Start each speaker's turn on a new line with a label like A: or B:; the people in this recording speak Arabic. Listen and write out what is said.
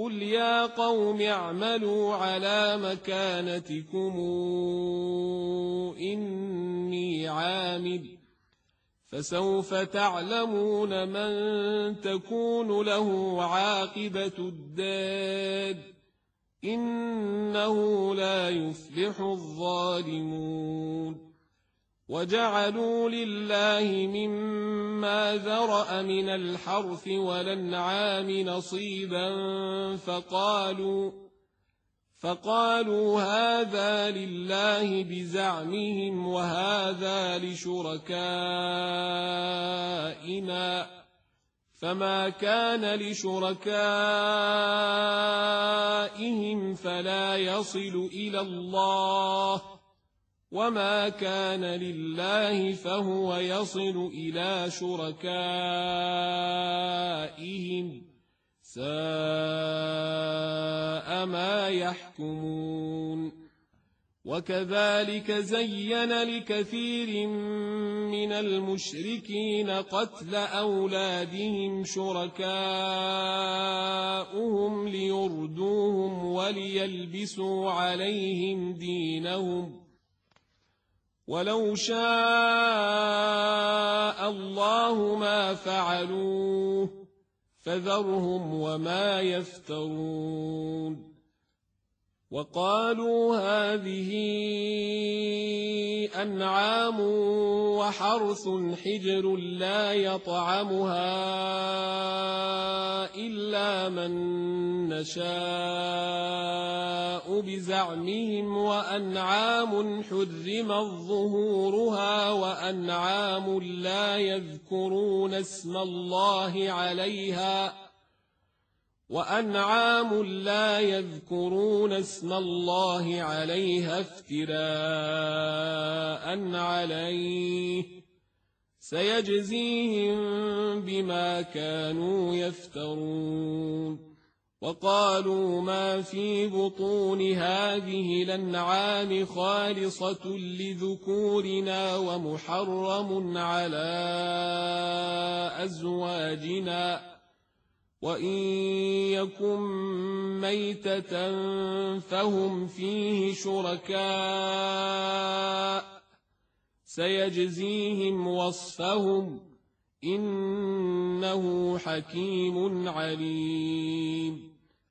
A: قل يا قوم اعملوا على مكانتكم إني عامل فسوف تعلمون من تكون له عاقبة الدار إنه لا يفلح الظالمون وجعلوا لله مما ذرأ من الحرث والأنعام نصيبا فقالوا هذا لله بزعمهم وهذا لشركائنا فما كان لشركائهم فلا يصل إلى الله وما كان لله فهو يصل إلى شركائهم ساء ما يحكمون وكذلك زين لكثير من المشركين قتل أولادهم شركاؤهم ليردوهم وليلبسوا عليهم دينهم ولو شاء الله ما فعلوه فذرهم وما يفترون وقالوا هذه أنعام وحرث حجر لا يطعمها إلا من نشاء بزعمهم وأنعام حرمت ظهورها وأنعام لا يذكرون اسم الله عليها افتراء عليه سيجزيهم بما كانوا يفترون وقالوا ما في بطون هذه الأنعام خالصة لذكورنا ومحرم على أزواجنا وإن يكن ميتة فهم فيه شركاء سيجزيهم وصفهم إنه حكيم عليم